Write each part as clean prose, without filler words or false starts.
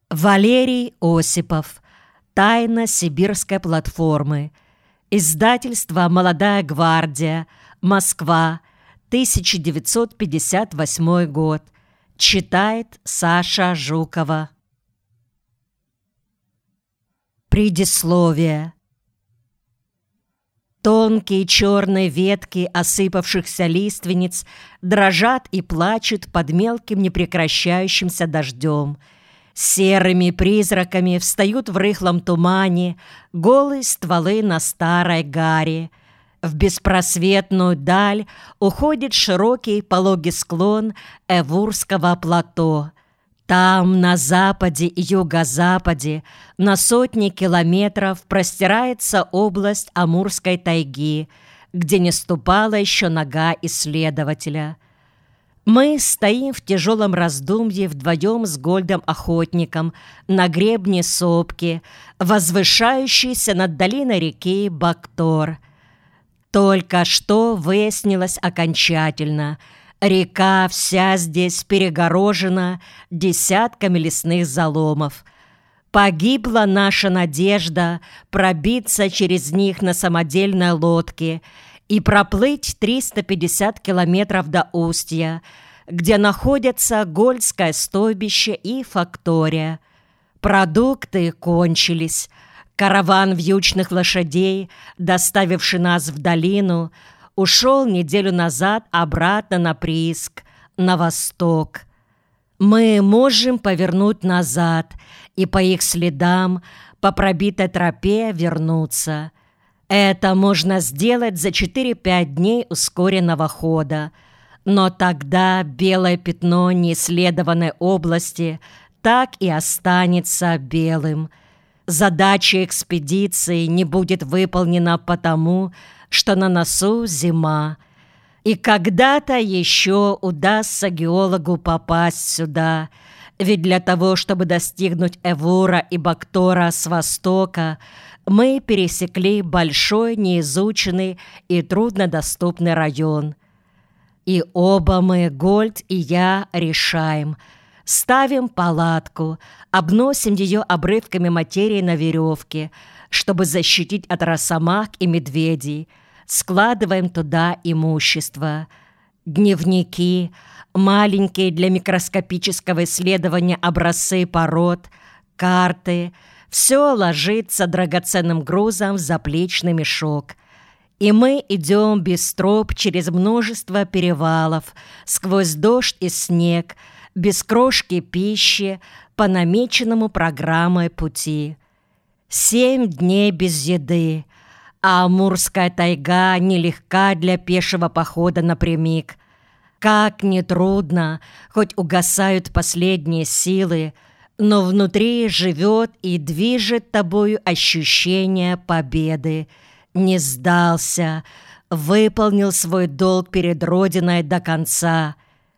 Валерий Осипов. «Тайна сибирской платформы». Издательство «Молодая гвардия». Москва. 1958 год. Читает Саша Жукова. Предисловие. Тонкие черные ветки осыпавшихся лиственниц дрожат и плачут под мелким непрекращающимся дождем. Серыми призраками встают в рыхлом тумане голые стволы на старой гаре. В беспросветную даль уходит широкий пологий склон Эвурского плато. Там, на западе и юго-западе, на сотни километров простирается область Амурской тайги, где не ступала еще нога исследователя. Мы стоим в тяжелом раздумье вдвоем с Гольдом-охотником на гребне сопки, возвышающейся над долиной реки Бактор. Только что выяснилось окончательно: река вся здесь перегорожена десятками лесных заломов. Погибла наша надежда пробиться через них на самодельной лодке и проплыть 350 километров до устья, где находятся Гольдское стойбище и фактория. Продукты кончились. Караван вьючных лошадей, доставивший нас в долину, ушел неделю назад обратно на прииск, на восток. Мы можем повернуть назад и по их следам, по пробитой тропе вернуться. Это можно сделать за 4-5 дней ускоренного хода. Но тогда белое пятно неисследованной области так и останется белым. Задача экспедиции не будет выполнена потому, что на носу зима. И когда-то еще удастся геологу попасть сюда, ведь для того, чтобы достигнуть Эвура и Бактора с востока, мы пересекли большой, неизученный и труднодоступный район. И оба мы, Гольд и я, решаем. Ставим палатку, обносим ее обрывками материи на веревке, чтобы защитить от росомах и медведей. Складываем туда имущество. Дневники, маленькие для микроскопического исследования образцы пород, карты — все ложится драгоценным грузом в заплечный мешок. И мы идем без троп через множество перевалов, сквозь дождь и снег, без крошки пищи, по намеченному программой пути. 7 дней без еды, а Амурская тайга нелегка для пешего похода напрямик. Как нетрудно, хоть угасают последние силы, но внутри живет и движет тобою ощущение победы. Не сдался, выполнил свой долг перед Родиной до конца.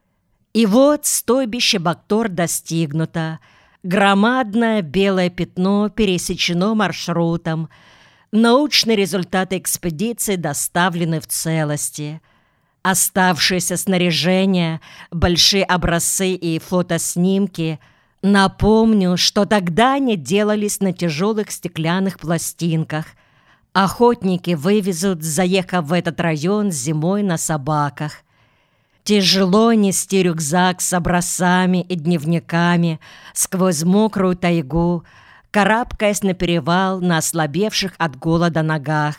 И вот стойбище Бактор достигнуто. Громадное белое пятно пересечено маршрутом. Научные результаты экспедиции доставлены в целости. Оставшееся снаряжение, большие образцы и фотоснимки — напомню, что тогда они делались на тяжелых стеклянных пластинках. Охотники вывезут, заехав в этот район зимой на собаках. Тяжело нести рюкзак с образцами и дневниками сквозь мокрую тайгу, карабкаясь на перевал на ослабевших от голода ногах.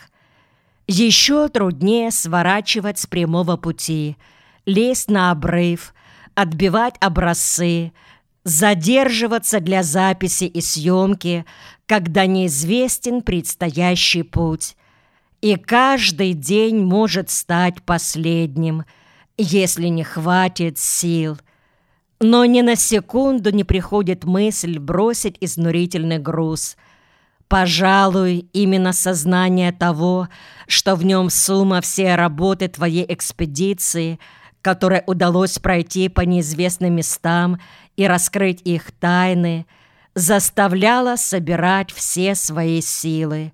Еще труднее сворачивать с прямого пути, лезть на обрыв, отбивать образцы, задерживаться для записи и съемки, когда неизвестен предстоящий путь. И каждый день может стать последним, если не хватит сил. Но ни на секунду не приходит мысль бросить изнурительный груз. Пожалуй, именно сознание того, что в нем сумма всей работы твоей экспедиции, которой удалось пройти по неизвестным местам и раскрыть их тайны, заставляла собирать все свои силы.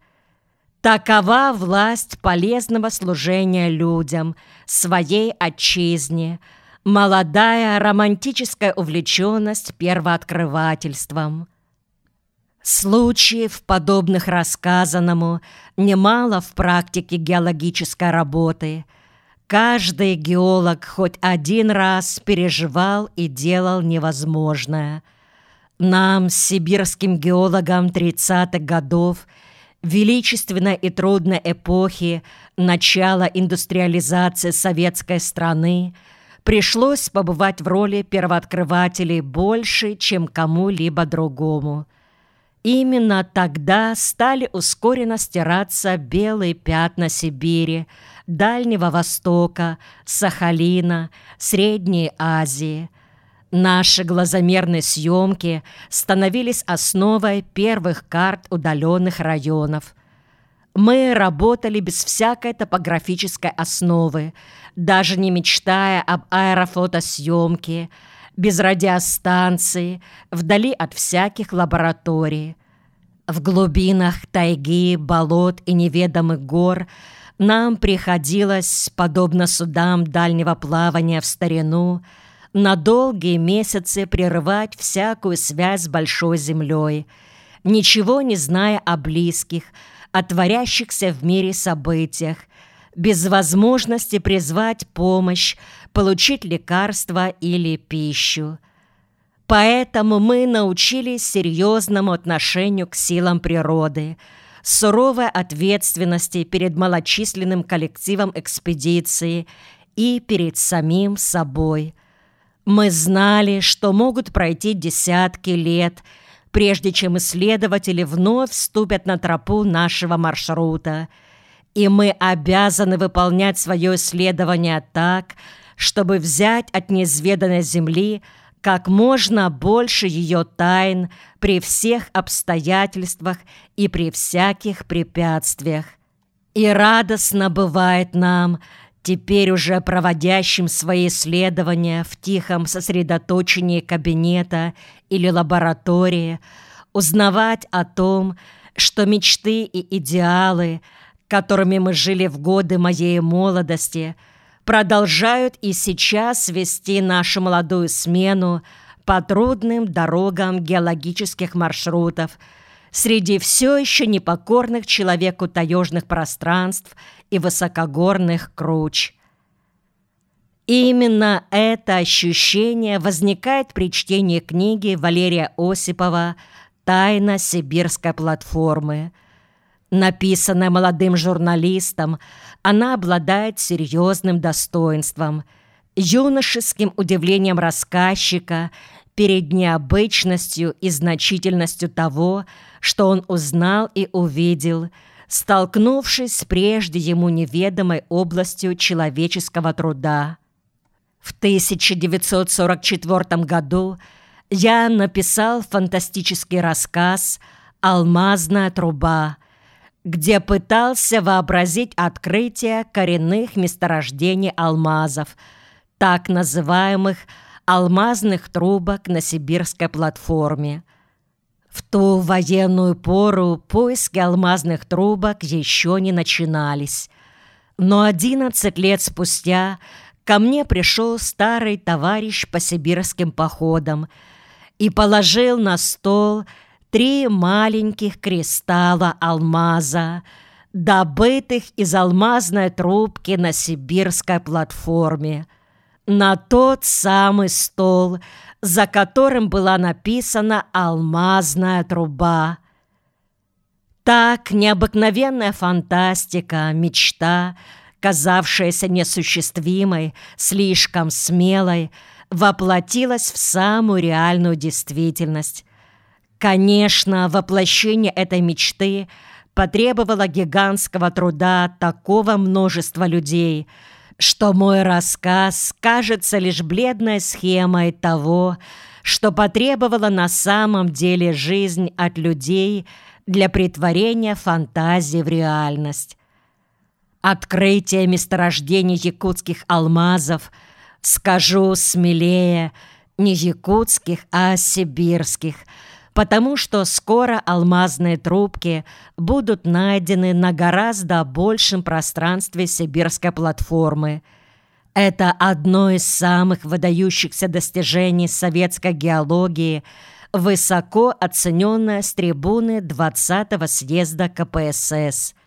Такова власть полезного служения людям, своей отчизне, молодая романтическая увлеченность первооткрывательством. Случаев, подобных рассказанному, немало в практике геологической работы. Каждый геолог хоть один раз переживал и делал невозможное. Нам, сибирским геологам 30-х годов, величественной и трудной эпохи начала индустриализации советской страны, пришлось побывать в роли первооткрывателей больше, чем кому-либо другому. Именно тогда стали ускоренно стираться белые пятна Сибири, Дальнего Востока, Сахалина, Средней Азии. Наши глазомерные съемки становились основой первых карт удаленных районов. Мы работали без всякой топографической основы, даже не мечтая об аэрофотосъемке, без радиостанции, вдали от всяких лабораторий. В глубинах тайги, болот и неведомых гор нам приходилось, подобно судам дальнего плавания в старину, на долгие месяцы прерывать всякую связь с большой землей, ничего не зная о близких, о творящихся в мире событиях, без возможности призвать помощь, получить лекарства или пищу. Поэтому мы научились серьезному отношению к силам природы, суровой ответственности перед малочисленным коллективом экспедиции и перед самим собой. Мы знали, что могут пройти десятки лет, прежде чем исследователи вновь вступят на тропу нашего маршрута, и мы обязаны выполнять свое исследование так, чтобы взять от неизведанной Земли как можно больше ее тайн при всех обстоятельствах и при всяких препятствиях. И радостно бывает нам, теперь уже проводящим свои исследования в тихом сосредоточении кабинета или лаборатории, узнавать о том, что мечты и идеалы, которыми мы жили в годы моей молодости, продолжают и сейчас вести нашу молодую смену по трудным дорогам геологических маршрутов среди все еще непокорных человеку таежных пространств и высокогорных круч. Именно это ощущение возникает при чтении книги Валерия Осипова «Тайна сибирской платформы». Написанная молодым журналистом, она обладает серьезным достоинством, юношеским удивлением рассказчика перед необычностью и значительностью того, что он узнал и увидел, столкнувшись с прежде ему неведомой областью человеческого труда. В 1944 году я написал фантастический рассказ «Алмазная труба», где пытался вообразить открытие коренных месторождений алмазов, так называемых алмазных трубок на сибирской платформе. В ту военную пору поиски алмазных трубок еще не начинались. Но 11 лет спустя ко мне пришел старый товарищ по сибирским походам и положил на стол 3 маленьких кристалла алмаза, добытых из алмазной трубки на сибирской платформе, на тот самый стол, за которым была написана «Алмазная труба». Так необыкновенная фантастика, мечта, казавшаяся неосуществимой, слишком смелой, воплотилась в самую реальную действительность. Конечно, воплощение этой мечты потребовало гигантского труда такого множества людей, что мой рассказ кажется лишь бледной схемой того, что потребовала на самом деле жизнь от людей для претворения фантазии в реальность. Открытие месторождений якутских алмазов, скажу смелее, не якутских, а сибирских, потому что скоро алмазные трубки будут найдены на гораздо большем пространстве сибирской платформы. Это одно из самых выдающихся достижений советской геологии высоко оцененная с трибуны 20-го съезда КПСС –